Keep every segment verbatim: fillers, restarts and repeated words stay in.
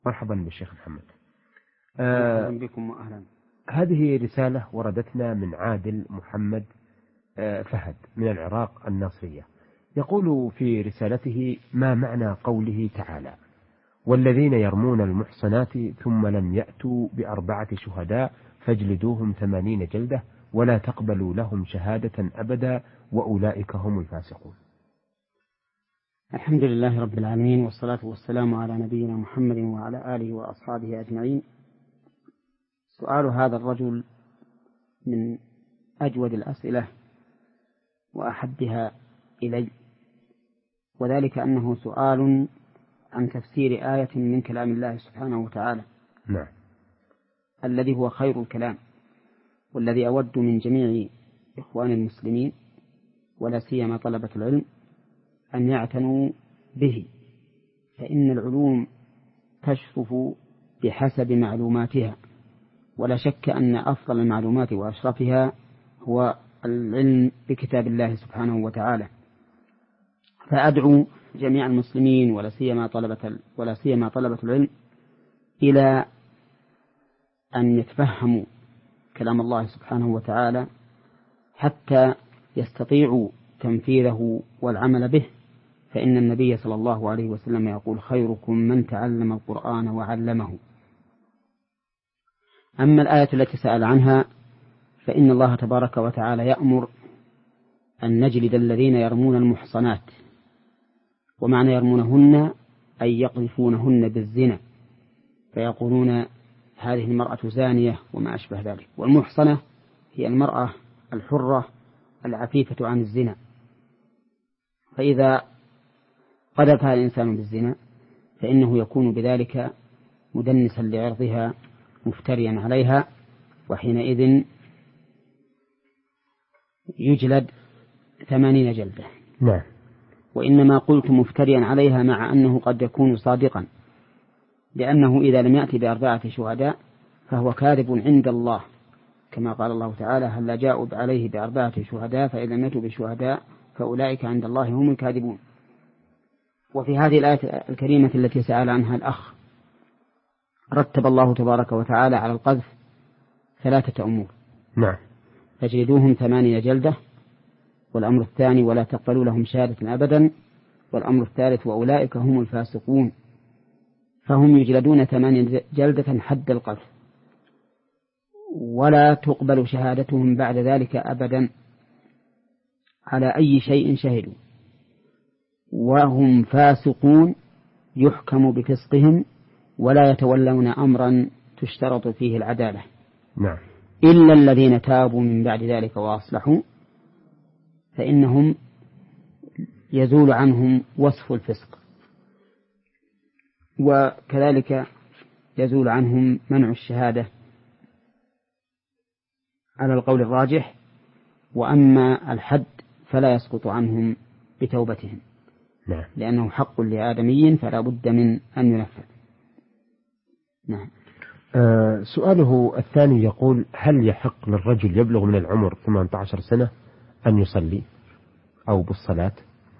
مرحبا بالشيخ محمد. آه بكم وأهلا. هذه رسالة وردتنا من عادل محمد آه فهد من العراق الناصرية، يقول في رسالته: ما معنى قوله تعالى: والذين يرمون المحصنات ثم لم يأتوا بأربعة شهداء فاجلدوهم ثمانين جلدة ولا تقبلوا لهم شهادة أبدا وأولئك هم الفاسقون. الحمد لله رب العالمين، والصلاة والسلام على نبينا محمد وعلى آله وأصحابه أجمعين. سؤال هذا الرجل من أجود الأسئلة وأحبها إلي، وذلك أنه سؤال عن تفسير آية من كلام الله سبحانه وتعالى. نعم. الذي هو خير الكلام، والذي أود من جميع إخوان المسلمين ولا سيما طلبة العلم أن يعتنوا به، فإن العلوم تشرف بحسب معلوماتها، ولا شك أن أفضل المعلومات وأشرفها هو العلم بكتاب الله سبحانه وتعالى. فأدعو جميع المسلمين ولا سيما طلبة ولا سيما طلبة العلم إلى أن يتفهموا كلام الله سبحانه وتعالى حتى يستطيعوا تنفيذه والعمل به، فإن النبي صلى الله عليه وسلم يقول: خيركم من تعلم القرآن وعلمه. أما الآية التي سأل عنها فإن الله تبارك وتعالى يأمر أن نجلد الذين يرمون المحصنات، ومعنى يرمونهن أي يقذفونهن بالزنا، فيقولون هذه المرأة زانية وما أشبه ذلك. والمحصنة هي المرأة الحرة العفيفة عن الزنا، فإذا قذفها الإنسان بالزنا فإنه يكون بذلك مدنسا لعرضها مفتريا عليها، وحينئذ يجلد ثمانين جلدة. نعم. وإنما قلت مفتريا عليها مع أنه قد يكون صادقا، لأنه إذا لم يأتي بأربعة شهداء فهو كاذب عند الله، كما قال الله تعالى: هل جاءوا عليه بأربعة شهداء فإذا لم يأتوا بشهداء فأولئك عند الله هم الكاذبون. وفي هذه الآية الكريمة التي سأل عنها الأخ رتب الله تبارك وتعالى على القذف ثلاثة أمور. نعم. فاجلدوهم ثمانين جلدة، والأمر الثاني ولا تقبلوا لهم شهادة أبدا، والأمر الثالث وأولئك هم الفاسقون. فهم يجلدون ثمانين جلدة حد القذف، ولا تقبل شهادتهم بعد ذلك أبدا على أي شيء شهدوا، وهم فاسقون يحكم بفسقهم ولا يتولون أمرا تشترط فيه العدالة. نعم. إلا الذين تابوا من بعد ذلك وأصلحوا فإنهم يزول عنهم وصف الفسق، وكذلك يزول عنهم منع الشهادة على القول الراجح. وأما الحد فلا يسقط عنهم بتوبتهم. نعم. لأنه حق لآدمي فلا بد من أن ينفذ. نعم. آه سؤاله الثاني يقول: هل يحق للرجل يبلغ من العمر ثمانية عشر سنة أن يصلي أو بالصلاة؟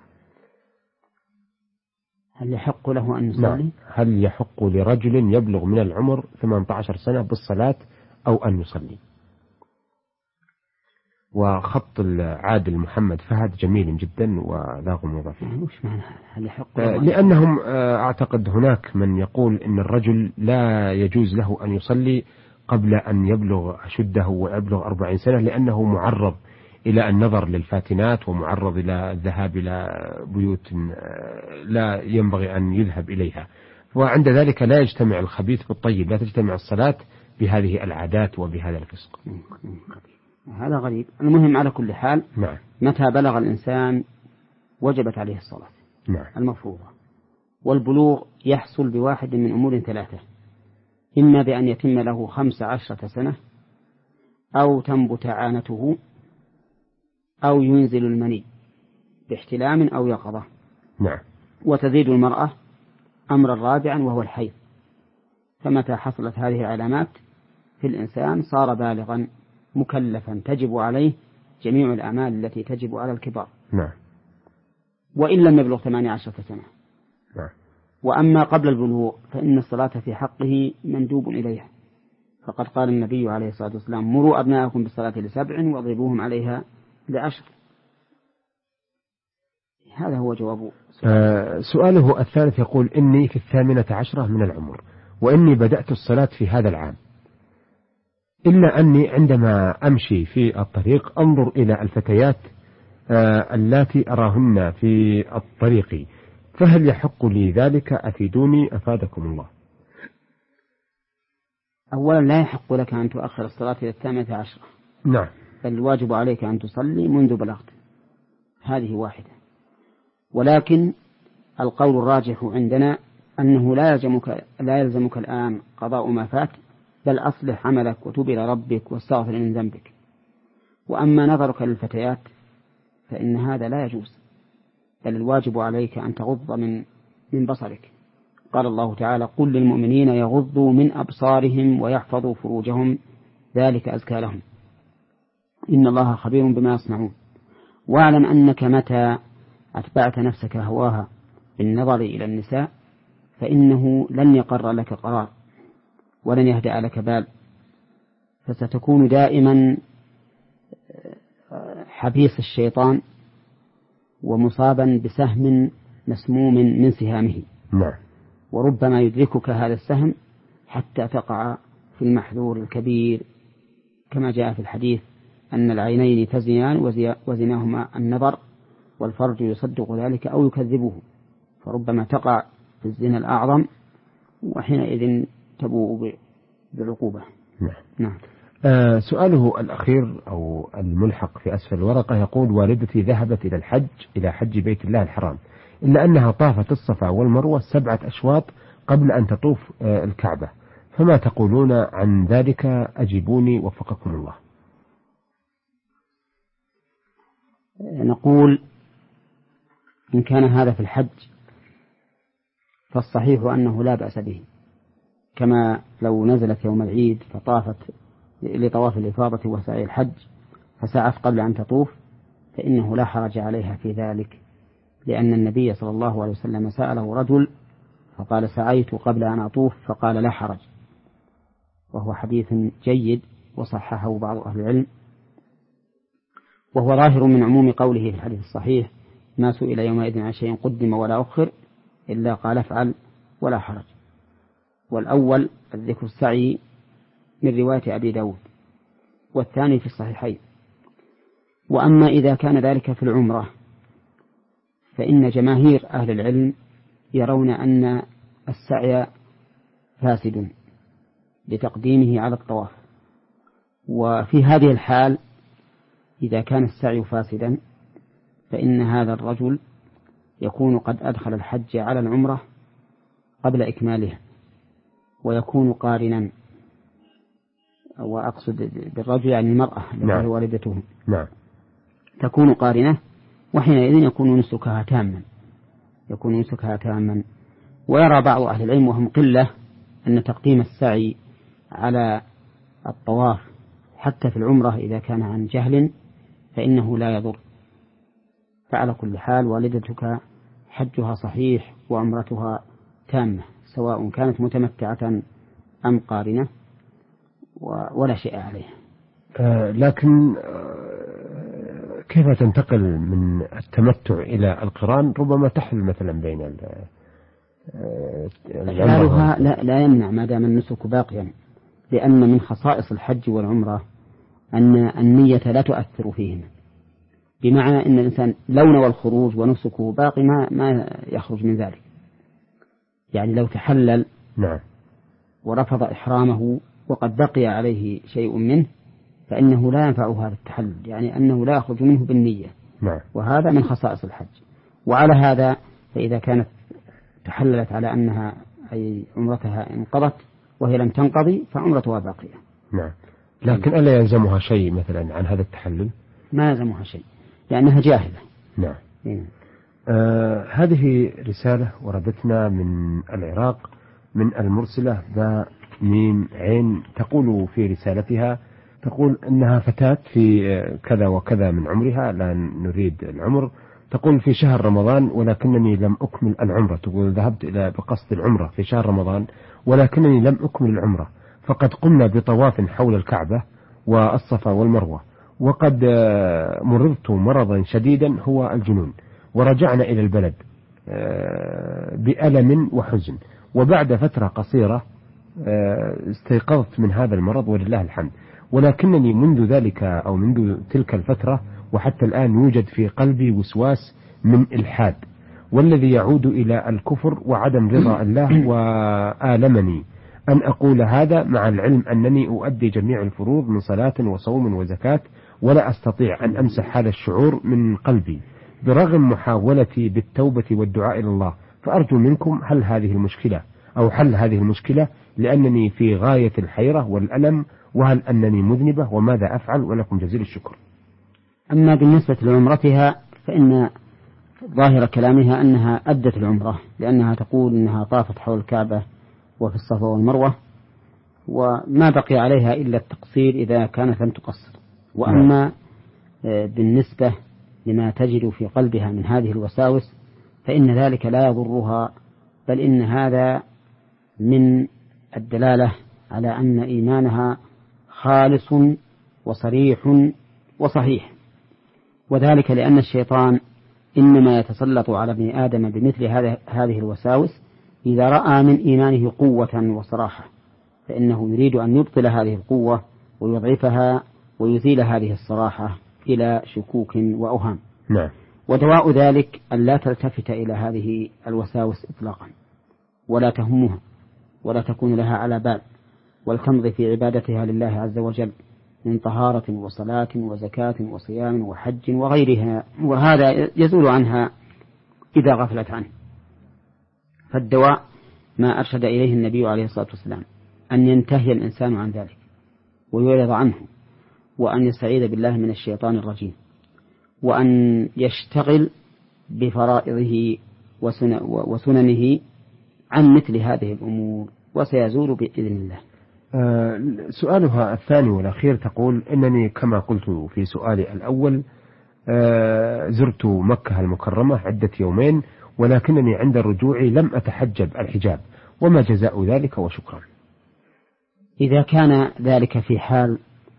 هل يحق له أن يصلي؟ نعم. هل يحق لرجل يبلغ من العمر ثمانية عشر سنة بالصلاة أو أن يصلي؟ وخط العادل محمد فهد جميل جدا ولا غموض فيه. وش معنى هل يحق؟ لأنهم أعتقد هناك من يقول إن الرجل لا يجوز له أن يصلي قبل أن يبلغ أشده ويبلغ أربعين سنة، لأنه معرض إلى النظر للفاتنات ومعرض إلى الذهاب إلى بيوت لا ينبغي أن يذهب إليها، وعند ذلك لا يجتمع الخبيث بالطيب، لا تجتمع الصلاة بهذه العادات وبهذا الفسق. هذا غريب. المهم على كل حال، نعم، متى بلغ الإنسان وجبت عليه الصلاة، نعم، المفروضة. والبلوغ يحصل بواحد من أمور ثلاثة: إما بأن يتم له خمس عشرة سنة، أو تنبت عانته، أو ينزل المني باحتلام أو يقظة. نعم. وتزيد المرأة أمرا رابعا وهو الحيض. فمتى حصلت هذه العلامات في الإنسان صار بالغا مكلفا تجب عليه جميع الأعمال التي تجب على الكبار. نعم. وإن لم يبلغ ثمانية عشرة سنة. نعم. وأما قبل البلوغ فإن الصلاة في حقه مندوب إليها، فقد قال النبي عليه الصلاة والسلام: مروا أبناءكم بالصلاة لسبع واضربوهم عليها لعشر. هذا هو جواب آه سؤاله الثالث يقول: إني في الثامنة عشرة من العمر، وإني بدأت الصلاة في هذا العام، إلا أني عندما أمشي في الطريق أنظر إلى الفتيات آه اللاتي أراهن في الطريق، فهل يحق لي ذلك؟ أفيدوني أفادكم الله. أولا لا يحق لك أن تؤخر الصلاة إلى الثامنة عشرة، نعم، بل الواجب عليك أن تصلي منذ بلغت. هذه واحدة. ولكن القول الراجح عندنا أنه لا يلزمك, لا يلزمك الآن قضاء ما فات، بل أصلح عملك وتوب إلى ربك واستغفر من ذنبك. وأما نظرك للفتيات فإن هذا لا يجوز، بل الواجب عليك أن تغض من من بصرك. قال الله تعالى: قل للمؤمنين يغضوا من أبصارهم ويحفظوا فروجهم ذلك أزكى لهم إن الله خبير بما يصنعون. واعلم أنك متى أتبعت نفسك هواها بالنظر إلى النساء فإنه لن يقر لك قرار ولن يهدأ لك بال، فستكون دائما حبيس الشيطان ومصابا بسهم مسموم من سهامه. نعم. وربما يدركك هذا السهم حتى تقع في المحذور الكبير، كما جاء في الحديث أن العينين تزنيان وزناهما النظر، والفرج يصدق ذلك أو يكذبه، فربما تقع في الزنا الأعظم وحينئذ تبوء بالعقوبة. نعم. نعم. آه سؤاله الأخير أو الملحق في أسفل الورقة يقول: والدتي ذهبت إلى الحج إلى حج بيت الله الحرام، إلا أنها طافت الصفا والمروة سبعة أشواط قبل أن تطوف آه الكعبة، فما تقولون عن ذلك؟ أجيبوني وفقكم الله. نقول إن كان هذا في الحج فالصحيح أنه لا بأس به، كما لو نزلت يوم العيد فطافت لطواف الإفاضة وسعي الحج فسعت قبل أن تطوف فإنه لا حرج عليها في ذلك، لأن النبي صلى الله عليه وسلم سأله رجل فقال: سعيت قبل أن أطوف، فقال: لا حرج. وهو حديث جيد وصححه بعض أهل العلم، وهو ظاهر من عموم قوله في الحديث الصحيح: ما سئل يومئذ عن شيء قدم ولا أخر إلا قال افعل ولا حرج. والأول الذكر السعي من رواية أبي داود، والثاني في الصحيحين. وأما إذا كان ذلك في العمرة فإن جماهير أهل العلم يرون أن السعي فاسد لتقديمه على الطواف، وفي هذه الحال إذا كان السعي فاسدا فإن هذا الرجل يكون قد أدخل الحج على العمرة قبل إكمالها، ويكون قارنا، وأقصد بالرجل يعني المرأة نعم. والدته نعم. تكون قارنة، وحينئذ يكون نسكها تاما يكون نسكها تاما ويرى بعض أهل العلم وهم قلة أن تقديم السعي على الطواف حتى في العمرة إذا كان عن جهل فإنه لا يضر. فعلى كل حال والدتك حجها صحيح وعمرتها تامة، سواء كانت متمتعة أم قارنة، ولا شيء عليها. آه لكن آه كيف تنتقل من التمتع إلى القران؟ ربما تحل مثلا بين إحلالها لا, لا يمنع ما دام النسك باقيا، لأن من خصائص الحج والعمرة أن النية لا تؤثر فيهما، بمعنى أن الإنسان لو نوى الخروج ونسكه باقي ما ما يخرج من ذلك. يعني لو تحلل نعم ورفض إحرامه وقد بقي عليه شيء منه فإنه لا ينفعه هذا التحلل، يعني أنه لا يخرج منه بالنية. نعم. وهذا من خصائص الحج. وعلى هذا فإذا كانت تحللت على أنها أي عمرتها انقضت وهي لم تنقضي فعمرتها باقية. نعم. لكن ألا يلزمها شيء مثلا عن هذا التحلل؟ ما يلزمها شيء لأنها جاهلة. نعم. آه هذه رسالة وردتنا من العراق من المرسلة ذا ميم عين، تقول في رسالتها، تقول إنها فتاة في كذا وكذا من عمرها، لا نريد العمر، تقول في شهر رمضان ولكنني لم أكمل العمرة. تقول ذهبت إلى بقصد العمرة في شهر رمضان ولكنني لم أكمل العمرة، فقد قمنا بطواف حول الكعبة والصفا والمروة، وقد مرضت مرضا شديدا هو الجنون، ورجعنا إلى البلد بألم وحزن، وبعد فترة قصيرة استيقظت من هذا المرض ولله الحمد، ولكنني منذ ذلك أو منذ تلك الفترة وحتى الآن يوجد في قلبي وسواس من إلحاد، والذي يعود إلى الكفر وعدم رضا الله، وآلمني أن أقول هذا مع العلم أنني أؤدي جميع الفروض من صلاة وصوم وزكاة، ولا أستطيع أن أمسح هذا الشعور من قلبي برغم محاولتي بالتوبة والدعاء إلى الله. فأرجو منكم هل هذه المشكلة أو حل هذه المشكلة، لأنني في غاية الحيرة والألم، وهل أنني مذنبة وماذا أفعل؟ ولكم جزيل الشكر. أما بالنسبة لعمرتها فإن ظاهر كلامها أنها أدت العمرة، لأنها تقول أنها طافت حول الكعبة وفي الصفا والمروة، وما بقي عليها إلا التقصير إذا كانت لم تقصر. وأما بالنسبة لما تجد في قلبها من هذه الوساوس فإن ذلك لا يضرها، بل إن هذا من الدلالة على أن إيمانها خالص وصريح وصحيح، وذلك لأن الشيطان إنما يتسلط على ابن آدم بمثل هذه الوساوس إذا رأى من إيمانه قوة وصراحة، فإنه يريد أن يبطل هذه القوة ويضعفها ويزيل هذه الصراحة إلى شكوك وأوهام. نعم. ودواء ذلك أن لا تلتفت إلى هذه الوساوس إطلاقا، ولا تهمها ولا تكون لها على بال، ولتمضي في عبادتها لله عز وجل من طهارة وصلاة وزكاة وصيام وحج وغيرها، وهذا يزول عنها إذا غفلت عنه. فالدواء ما أرشد إليه النبي عليه الصلاة والسلام، أن ينتهي الإنسان عن ذلك ويعرض عنه، وأن يستعيذ بالله من الشيطان الرجيم، وأن يشتغل بفرائضه وسننه عن مثل هذه الأمور، وسيزول بإذن الله. آه سؤالها الثاني والأخير تقول إنني كما قلت في سؤالي الأول آه زرت مكة المكرمة عدة يومين، ولكنني عند الرجوع لم أتحجب الحجاب، وما جزاء ذلك؟ وشكرا. إذا كان ذلك في حال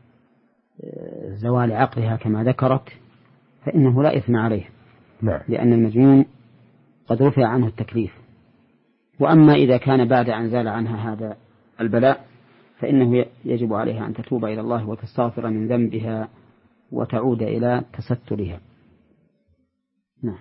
زوال عقلها كما ذكرت فإنه لا إثم عليه. نعم. لأن المجنون قد رفع عنه التكليف. وأما إذا كان بعد أن زال عنها هذا البلاء فإنه يجب عليها أن تتوب إلى الله وتستغفر من ذنبها وتعود إلى تسترها. نعم.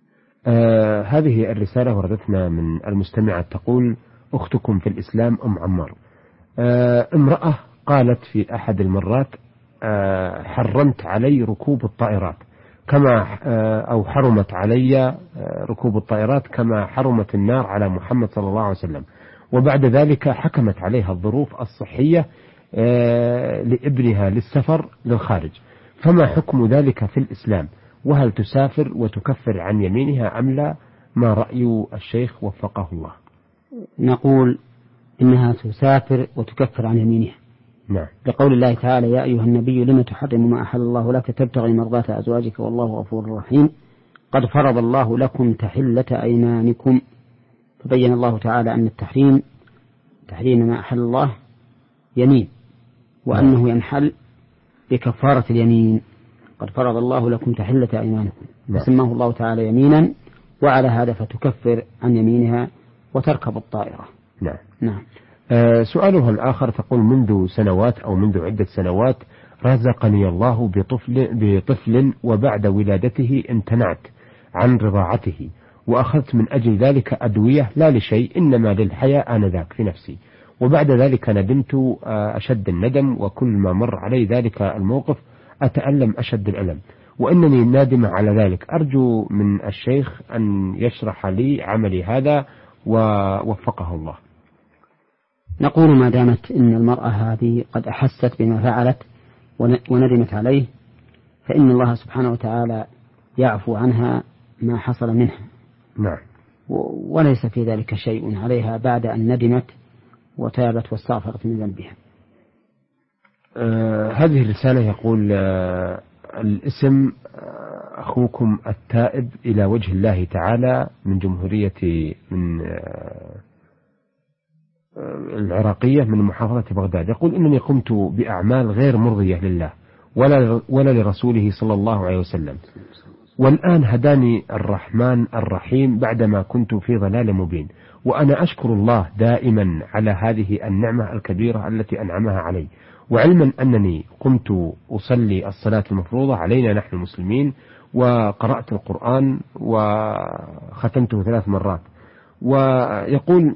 آه هذه الرسالة وردتنا من المستمعة تقول: أختكم في الإسلام أم عمار. آه امرأة قالت في أحد المرات آه حرمت علي ركوب الطائرات كما آه أو حرمت علي آه ركوب الطائرات كما حرمت النار على محمد صلى الله عليه وسلم، وبعد ذلك حكمت عليها الظروف الصحية آه لابنها للسفر للخارج، فما حكم ذلك في الإسلام؟ وهل تسافر وتكفر عن يمينها أم لا؟ ما رأي الشيخ وفقه الله؟ نقول إنها تسافر وتكفر عن يمينها. نعم. لقول الله تعالى: يا أيها النبي لم تحرم ما أحل الله لك تبتغي مرضات أزواجك والله غفور رحيم قد فرض الله لكم تحلة أيمانكم. فبين الله تعالى أن التحريم تحريم ما أحل الله يمين، وأنه ينحل بكفارة اليمين. قد فرض الله لكم تحلة أيمانكم، سماه الله تعالى يمينا، وعلى هذا فتكفر عن يمينها وتركب الطائرة. نعم. نعم. آه سؤالها الآخر تقول: منذ سنوات أو منذ عدة سنوات رزقني الله بطفل, بطفل وبعد ولادته امتنعت عن رضاعته، وأخذت من أجل ذلك أدوية لا لشيء إنما للحياة آنذاك في نفسي، وبعد ذلك ندمت أشد الندم، وكل ما مر علي ذلك الموقف أتألم أشد الألم، وإنني نادمة على ذلك. أرجو من الشيخ أن يشرح لي عملي هذا ووفقه الله. نقول ما دامت إن المرأة هذه قد أحست بما فعلت وندمت عليه فإن الله سبحانه وتعالى يعفو عنها ما حصل منها. نعم. وليس في ذلك شيء عليها بعد أن ندمت وتابت واستغفرت من ذنبها. آه هذه الرسالة يقول آه الاسم آه أخوكم التائب إلى وجه الله تعالى من جمهورية من العراقية من محافظة بغداد، يقول إنني قمت بأعمال غير مرضية لله ولا ولا لرسوله صلى الله عليه وسلم، والآن هداني الرحمن الرحيم بعدما كنت في ضلال مبين، وأنا أشكر الله دائما على هذه النعمة الكبيرة التي أنعمها علي، وعلما أنني قمت أصلي الصلاة المفروضة علينا نحن المسلمين، وقرأت القرآن وختمته ثلاث مرات. ويقول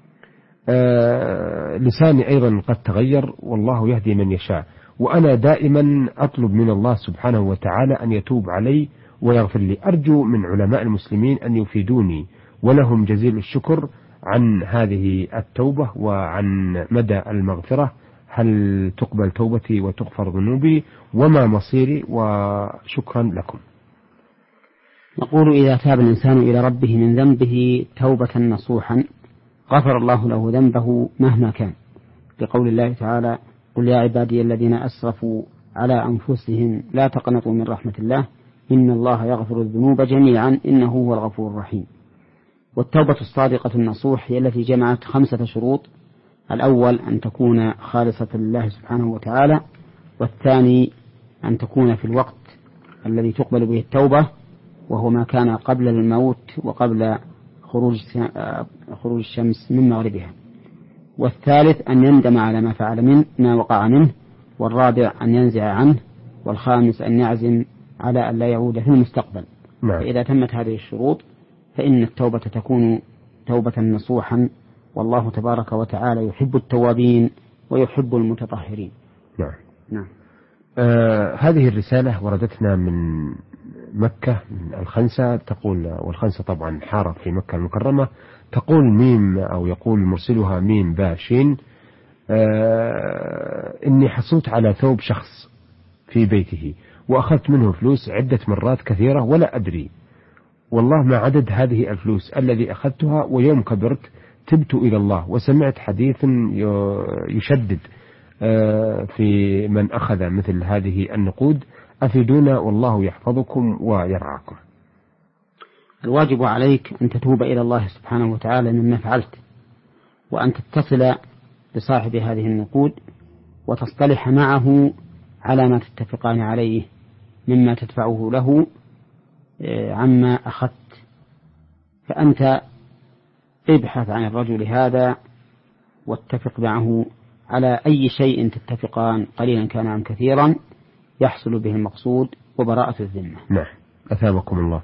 آه لساني أيضا قد تغير والله يهدي من يشاء، وأنا دائما أطلب من الله سبحانه وتعالى أن يتوب علي ويغفر لي. أرجو من علماء المسلمين أن يفيدوني، ولهم جزيل الشكر عن هذه التوبة وعن مدى المغفرة. هل تقبل توبتي وتغفر ذنوبي وما مصيري؟ وشكرا لكم. نقول إذا تاب الإنسان إلى ربه من ذنبه توبة نصوحا غفر الله له ذنبه مهما كان، بقول الله تعالى: قل يا عبادي الذين أسرفوا على أنفسهم لا تقنطوا من رحمة الله إن الله يغفر الذنوب جميعا إنه هو الغفور الرحيم. والتوبة الصادقة النصوح هي التي جمعت خمسة شروط: الأول أن تكون خالصة لله سبحانه وتعالى، والثاني أن تكون في الوقت الذي تقبل به التوبة وهو ما كان قبل الموت وقبل خروج خروج الشمس من مغربها، والثالث أن يندم على ما فعل منه ما وقع منه، والرابع أن ينزع عنه، والخامس أن يعزم على أن لا يعود في المستقبل. نعم. فإذا تمت هذه الشروط فإن التوبة تكون توبة نصوحا، والله تبارك وتعالى يحب التوابين ويحب المتطهرين. نعم. نعم. آه هذه الرسالة وردتنا من مكة من الخنسة، تقول، والخنسة طبعا حارة في مكة المكرمة، تقول ميم أو يقول مرسلها ميم باشين: آه إني حصلت على ثوب شخص في بيته وأخذت منه فلوس عدة مرات كثيرة ولا أدري والله ما عدد هذه الفلوس الذي أخذتها، ويوم كبرت تبت إلى الله وسمعت حديث يشدد في من أخذ مثل هذه النقود، أفيدونا والله يحفظكم ويرعاكم. الواجب عليك أن تتوب إلى الله سبحانه وتعالى مما فعلت، وأن تتصل بصاحب هذه النقود وتصطلح معه على ما تتفقان عليه مما تدفعه له عما أخذت. فأنت ابحث عن الرجل هذا واتفق معه على أي شيء تتفقان قليلا كان أم كثيرا يحصل به المقصود وبراءة الذمة. نعم، أثابكم الله.